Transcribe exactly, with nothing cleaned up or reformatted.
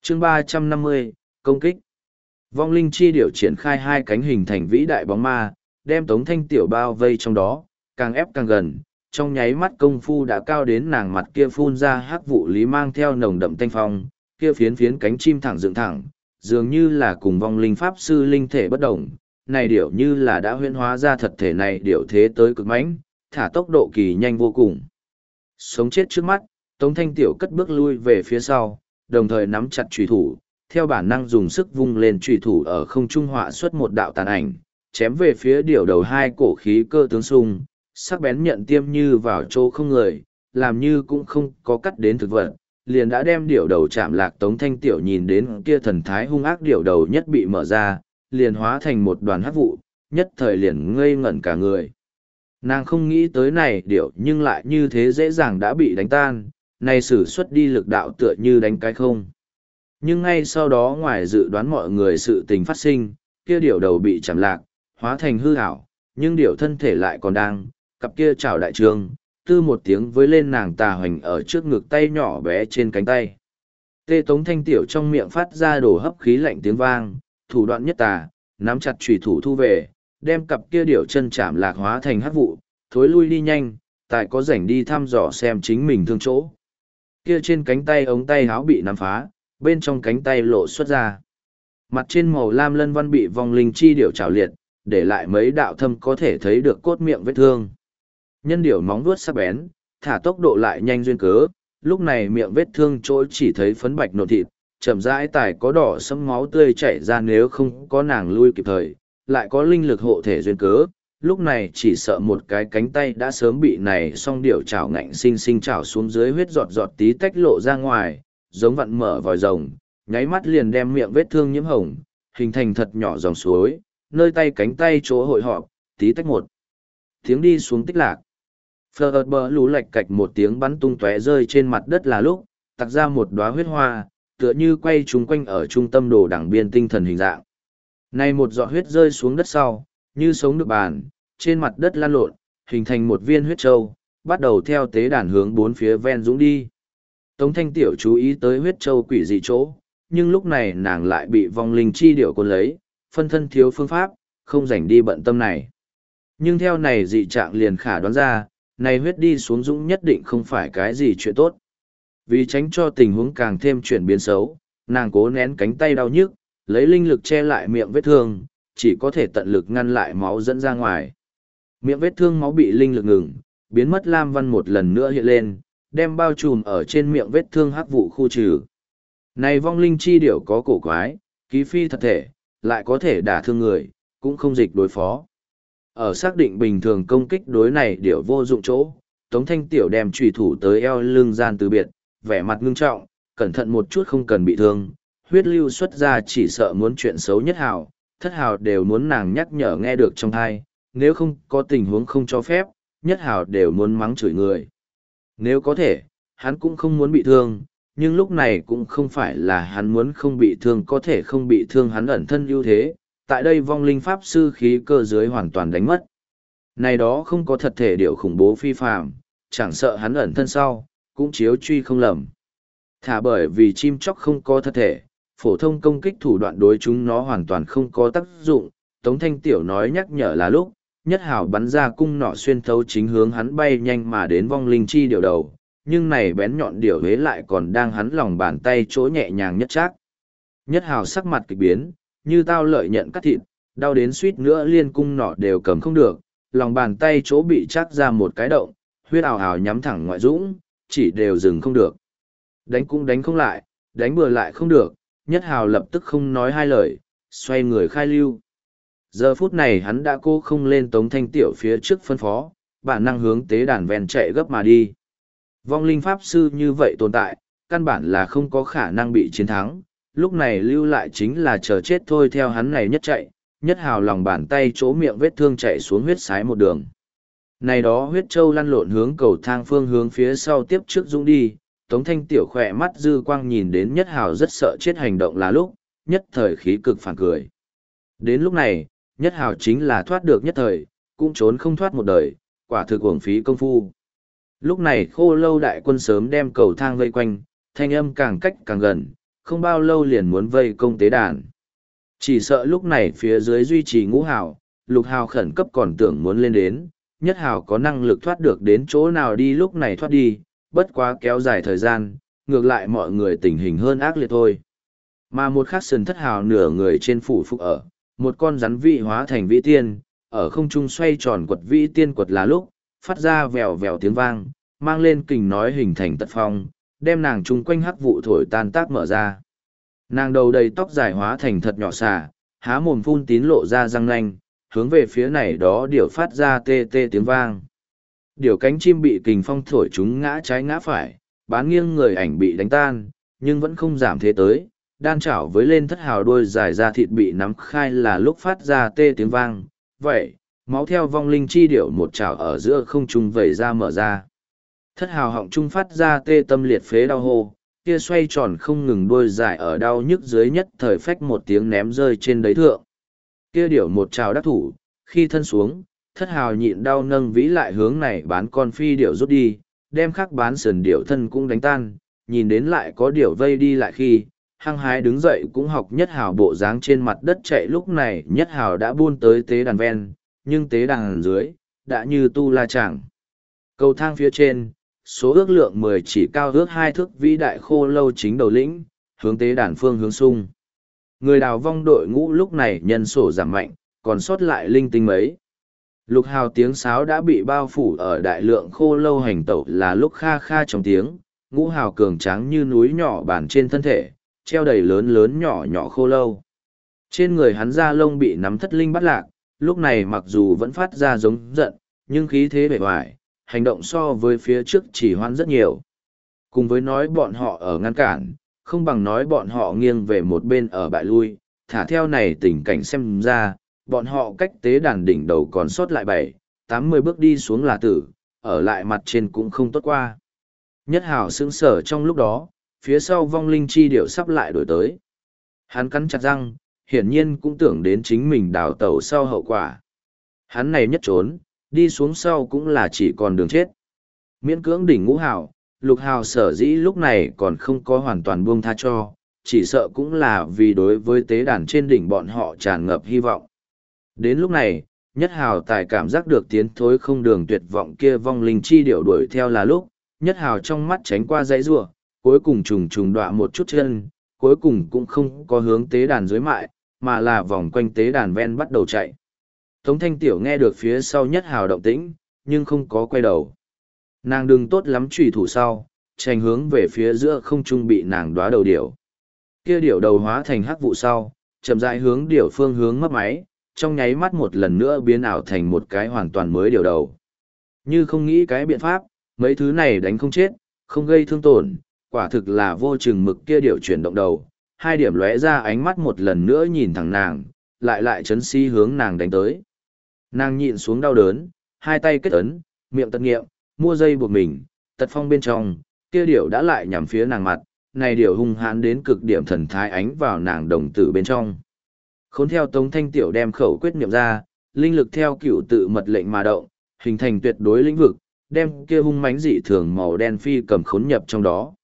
chương ba trăm năm mươi, công kích. Vong linh chi điểu triển khai hai cánh hình thành vĩ đại bóng ma, đem Tống Thanh Tiểu bao vây trong đó, càng ép càng gần, trong nháy mắt công phu đã cao đến nàng mặt kia phun ra hắc vụ lý mang theo nồng đậm thanh phong, kia phiến phiến cánh chim thẳng dựng thẳng, dường như là cùng vong linh pháp sư linh thể bất động, này điểu như là đã huyễn hóa ra thật thể này điểu thế tới cực mãnh, thả tốc độ kỳ nhanh vô cùng. Sống chết trước mắt, Tống Thanh Tiểu cất bước lui về phía sau, đồng thời nắm chặt chùy thủ, theo bản năng dùng sức vung lên chùy thủ ở không trung họa xuất một đạo tàn ảnh, chém về phía điểu đầu hai cổ khí cơ tướng sung, sắc bén nhận tiêm như vào chỗ không người, làm như cũng không có cắt đến thực vật, liền đã đem điểu đầu chạm lạc. Tống Thanh Tiểu nhìn đến kia thần thái hung ác điểu đầu nhất bị mở ra, liền hóa thành một đoàn hắc vụ, nhất thời liền ngây ngẩn cả người. Nàng không nghĩ tới này điểu nhưng lại như thế dễ dàng đã bị đánh tan, này sử xuất đi lực đạo tựa như đánh cái không. Nhưng ngay sau đó ngoài dự đoán mọi người sự tình phát sinh, kia điểu đầu bị chạm lạc, hóa thành hư ảo, nhưng điểu thân thể lại còn đang, cặp kia chảo đại trường, tư một tiếng với lên nàng tà hoành ở trước ngực tay nhỏ bé trên cánh tay. Tê Tống Thanh Tiểu trong miệng phát ra đổ hấp khí lạnh tiếng vang, thủ đoạn nhất tà, nắm chặt chùy thủ thu về, đem cặp kia điểu chân chạm lạc hóa thành hắc vụ, thối lui đi nhanh, tại có rảnh đi thăm dò xem chính mình thương chỗ. Kia trên cánh tay ống tay áo bị nắm phá, bên trong cánh tay lộ xuất ra. Mặt trên màu lam lân văn bị vong linh chi điểu trảo liệt, để lại mấy đạo thâm có thể thấy được cốt miệng vết thương. Nhân điểu móng vuốt sắc bén, thả tốc độ lại nhanh duyên cớ, lúc này miệng vết thương chỗ chỉ thấy phấn bạch nộn thịt, chậm rãi tài có đỏ sẫm máu tươi chảy ra, nếu không có nàng lui kịp thời, lại có linh lực hộ thể duyên cớ, lúc này chỉ sợ một cái cánh tay đã sớm bị này song điểu chảo ngạnh sinh sinh chảo xuống dưới, huyết giọt giọt tí tách lộ ra ngoài, giống vặn mở vòi rồng, nháy mắt liền đem miệng vết thương nhiễm hồng, hình thành thật nhỏ dòng suối, nơi tay cánh tay chỗ hội họp, tí tách một tiếng đi xuống tích lạc. Phờ bờ lú lạch cạch một tiếng bắn tung tóe rơi trên mặt đất là lúc, tặc ra một đóa huyết hoa, tựa như quay trúng quanh ở trung tâm đồ đẳng biên tinh thần hình dạng. Này một giọt huyết rơi xuống đất sau, như sống được bàn, trên mặt đất lan lộn, hình thành một viên huyết châu, bắt đầu theo tế đàn hướng bốn phía ven dũng đi. Tống Thanh Tiểu chú ý tới huyết châu quỷ dị chỗ, nhưng lúc này nàng lại bị vong linh chi điểu cuốn lấy, phân thân thiếu phương pháp, không rảnh đi bận tâm này. Nhưng theo này dị trạng liền khả đoán ra, này huyết đi xuống dũng nhất định không phải cái gì chuyện tốt. Vì tránh cho tình huống càng thêm chuyển biến xấu, nàng cố nén cánh tay đau nhức, lấy linh lực che lại miệng vết thương, chỉ có thể tận lực ngăn lại máu dẫn ra ngoài. Miệng vết thương máu bị linh lực ngừng, biến mất lam văn một lần nữa hiện lên, đem bao trùm ở trên miệng vết thương hắc vụ khu trừ. Này vong linh chi điểu có cổ quái, ký phi thật thể, lại có thể đả thương người, cũng không dịch đối phó. Ở xác định bình thường công kích đối này điểu vô dụng chỗ, Tống Thanh Tiểu đem chùy thủ tới eo lưng gian từ biệt, vẻ mặt ngưng trọng, cẩn thận một chút không cần bị thương, huyết lưu xuất ra chỉ sợ muốn chuyện xấu nhất hào, thất hào đều muốn nàng nhắc nhở nghe được trong thai, nếu không có tình huống không cho phép, nhất hào đều muốn mắng chửi người. Nếu có thể, hắn cũng không muốn bị thương, nhưng lúc này cũng không phải là hắn muốn không bị thương, có thể không bị thương hắn ẩn thân ưu thế, tại đây vong linh pháp sư khí cơ dưới hoàn toàn đánh mất. Này đó không có thật thể điệu khủng bố phi phàm, chẳng sợ hắn ẩn thân sau, cũng chiếu truy không lầm. Thả bởi vì chim chóc không có thật thể, phổ thông công kích thủ đoạn đối chúng nó hoàn toàn không có tác dụng. Tống Thanh Tiểu nói nhắc nhở là lúc, nhất hào bắn ra cung nọ xuyên thấu chính hướng hắn bay nhanh mà đến vong linh chi điệu đầu, nhưng này bén nhọn điệu hế lại còn đang hắn lòng bàn tay chỗ nhẹ nhàng nhất chắc. Nhất hào sắc mặt kịch biến, như tao lợi nhận cắt thịt, đau đến suýt nữa liên cung nọ đều cầm không được, lòng bàn tay chỗ bị chắc ra một cái động, huyết ào ào nhắm thẳng ngoại dũng, chỉ đều dừng không được. Đánh cũng đánh không lại, đánh bừa lại không được, nhất hào lập tức không nói hai lời, xoay người khai lưu. Giờ phút này hắn đã cố không lên Tống Thanh Tiểu phía trước phân phó, bản năng hướng tế đàn ven chạy gấp mà đi. Vong linh pháp sư như vậy tồn tại, căn bản là không có khả năng bị chiến thắng, lúc này lưu lại chính là chờ chết thôi. Theo hắn này nhất chạy, nhất hào lòng bàn tay chỗ miệng vết thương chạy xuống huyết sái một đường. Này đó huyết châu lăn lộn hướng cầu thang phương hướng phía sau tiếp trước dũng đi, Tống Thanh Tiểu khỏe mắt dư quang nhìn đến nhất hào rất sợ chết hành động là lúc, nhất thời khí cực phản cười. Đến lúc này, nhất hào chính là thoát được nhất thời, cũng trốn không thoát một đời, quả thực uổng phí công phu. Lúc này khô lâu đại quân sớm đem cầu thang vây quanh, thanh âm càng cách càng gần, không bao lâu liền muốn vây công tế đàn. Chỉ sợ lúc này phía dưới duy trì ngũ hào, lục hào khẩn cấp còn tưởng muốn lên đến, nhất hào có năng lực thoát được đến chỗ nào đi lúc này thoát đi, bất quá kéo dài thời gian, ngược lại mọi người tình hình hơn ác liệt thôi. Mà một khắc sườn thất hào nửa người trên phủ phục ở, một con rắn vị hóa thành vĩ tiên, ở không trung xoay tròn quật vĩ tiên quật là lúc, phát ra vèo vèo tiếng vang, mang lên kình nói hình thành tật phong, đem nàng chung quanh hắc vụ thổi tan tác mở ra. Nàng đầu đầy tóc dài hóa thành thật nhỏ xà, há mồm phun tín lộ ra răng nanh, hướng về phía này đó điểu phát ra tê tê tiếng vang. Điểu cánh chim bị kình phong thổi chúng ngã trái ngã phải, bán nghiêng người ảnh bị đánh tan, nhưng vẫn không giảm thế tới, đan chảo với lên thất hào đuôi dài ra thịt bị nắm khai là lúc phát ra tê tiếng vang. Vậy, máu theo vong linh chi điểu một chảo ở giữa không trung vẩy ra mở ra. Thất hào họng trung phát ra tê tâm liệt phế đau hô, kia xoay tròn không ngừng đuôi dài ở đau nhức dưới nhất thời phách một tiếng ném rơi trên đấy thượng. Kia điểu một trào đắc thủ, khi thân xuống, thất hào nhịn đau nâng vĩ lại hướng này bán con phi điểu rút đi, đem khắc bán sườn điểu thân cũng đánh tan, nhìn đến lại có điểu vây đi lại khi, hăng hái đứng dậy cũng học nhất hào bộ dáng trên mặt đất chạy lúc này nhất hào đã buôn tới tế đàn ven, nhưng tế đàn dưới, đã như tu la chẳng. Cầu thang phía trên, số ước lượng mười chỉ cao ước hai thước vĩ đại khô lâu chính đầu lĩnh, hướng tế đàn phương hướng sung. Người đào vong đội ngũ lúc này nhân sổ giảm mạnh, còn sót lại linh tinh mấy. Lục hào tiếng sáo đã bị bao phủ ở đại lượng khô lâu hành tẩu là lúc kha kha trong tiếng, ngũ hào cường tráng như núi nhỏ bản trên thân thể, treo đầy lớn lớn nhỏ nhỏ khô lâu. Trên người hắn da lông bị nắm thất linh bắt lạc, lúc này mặc dù vẫn phát ra giống giận, nhưng khí thế bề ngoài, hành động so với phía trước chỉ hoãn rất nhiều. Cùng với nói bọn họ ở ngăn cản, không bằng nói bọn họ nghiêng về một bên ở bại lui, thả theo này tình cảnh xem ra, bọn họ cách tế đàn đỉnh đầu còn sót lại bảy, tám mươi bước đi xuống là tử, ở lại mặt trên cũng không tốt qua. Nhất hào sững sở trong lúc đó, phía sau vong linh chi điệu sắp lại đổi tới. Hắn cắn chặt răng, hiển nhiên cũng tưởng đến chính mình đào tẩu sau hậu quả. Hắn này nhất trốn, đi xuống sau cũng là chỉ còn đường chết. Miễn cưỡng đỉnh ngũ hào, lục hào sở dĩ lúc này còn không có hoàn toàn buông tha cho, chỉ sợ cũng là vì đối với tế đàn trên đỉnh bọn họ tràn ngập hy vọng. Đến lúc này, nhất hào tài cảm giác được tiến thối không đường tuyệt vọng kia vong linh chi điệu đuổi theo là lúc, nhất hào trong mắt tránh qua dãy rủa, cuối cùng trùng trùng đọa một chút chân, cuối cùng cũng không có hướng tế đàn dưới mại, mà là vòng quanh tế đàn ven bắt đầu chạy. Tống Thanh Tiểu nghe được phía sau nhất hào động tĩnh, nhưng không có quay đầu. Nàng đừng tốt lắm trùy thủ sau, tranh hướng về phía giữa không trung bị nàng đóa đầu điểu. Kia điểu đầu hóa thành hắc vụ sau, chậm rãi hướng điểu phương hướng mất máy, trong nháy mắt một lần nữa biến ảo thành một cái hoàn toàn mới điểu đầu. Như không nghĩ cái biện pháp, mấy thứ này đánh không chết, không gây thương tổn, quả thực là vô chừng mực kia điểu chuyển động đầu. Hai điểm lóe ra ánh mắt một lần nữa nhìn thẳng nàng, lại lại chấn si hướng nàng đánh tới. Nàng nhịn xuống đau đớn, hai tay kết ấn, miệng tật nghiệm, mua dây buộc mình, tật phong bên trong, kia điểu đã lại nhằm phía nàng mặt, này điểu hung hãn đến cực điểm thần thái ánh vào nàng đồng tử bên trong. Khốn theo Tống Thanh Tiểu đem khẩu quyết niệm ra, linh lực theo cựu tự mật lệnh mà động, hình thành tuyệt đối lĩnh vực, đem kia hung mãnh dị thường màu đen phi cầm khốn nhập trong đó.